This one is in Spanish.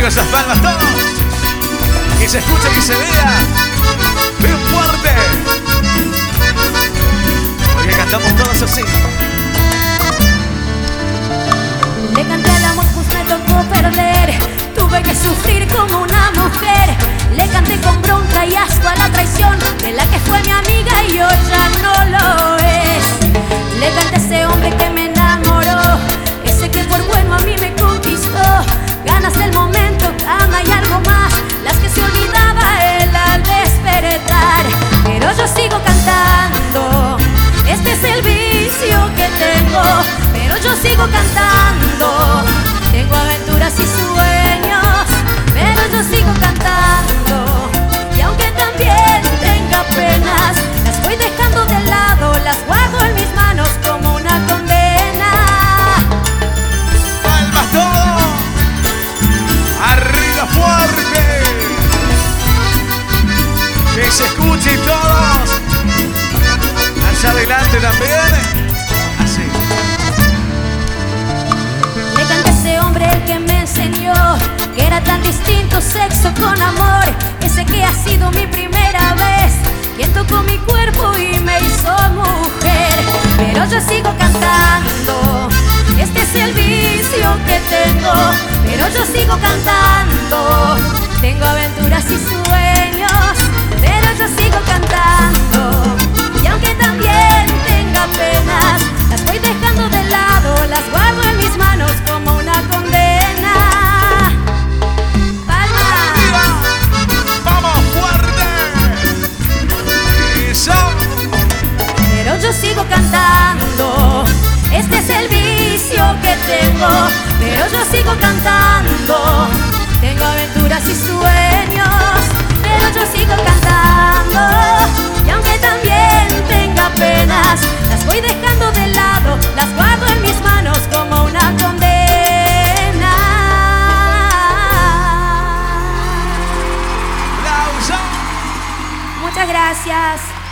Arriba esas palmas todos. Que se escuche, que se vea. Bien fuerte. Porque cantamos todos así. Le canté al amor, pues me tocó perder. Tuve que sufrir como una mujer. Le canté con bronca y asco a la traición de la que fue mi amiga y hoy ya no lo es. Le canté a ese hombre que me enamoró, ese que por bueno a mí me conquistó. Ganas del momento, ama y algo más, las que se olvidaba él al despertar. Pero yo sigo cantando, este es el vicio que tengo. Pero yo sigo cantando, tengo aventuras y sueños. Pero yo sigo cantando, y aunque también tenga penas, las voy dejando de lado, las guardo en mis manos como una condena. Palmas todos. Arriba fuerte. Que se escuche todos. Hacia adelante también. Así. Le canté a ese hombre el que me enseñó que era tan distinto sexo con amor. Ese que ha sido mi primera vez, quien tocó mi cuerpo y me hizo mujer. Pero yo sigo cantando, este es el vicio que tengo. Pero yo sigo cantando, tengo aventuras y sueños. Pero yo sigo cantando, y aunque también tenga penas, las voy dejando de lado, las guardo en mis manos como una condena. Palmas. Vamos fuerte. Eso. Pero yo sigo cantando, este es el vicio que tengo. Pero yo sigo cantando, tengo aventuras y sueños. Pero yo sigo cantando, y aunque también tenga penas, las voy dejando de lado, las guardo en mis manos como una condena. Aplauso. Muchas gracias.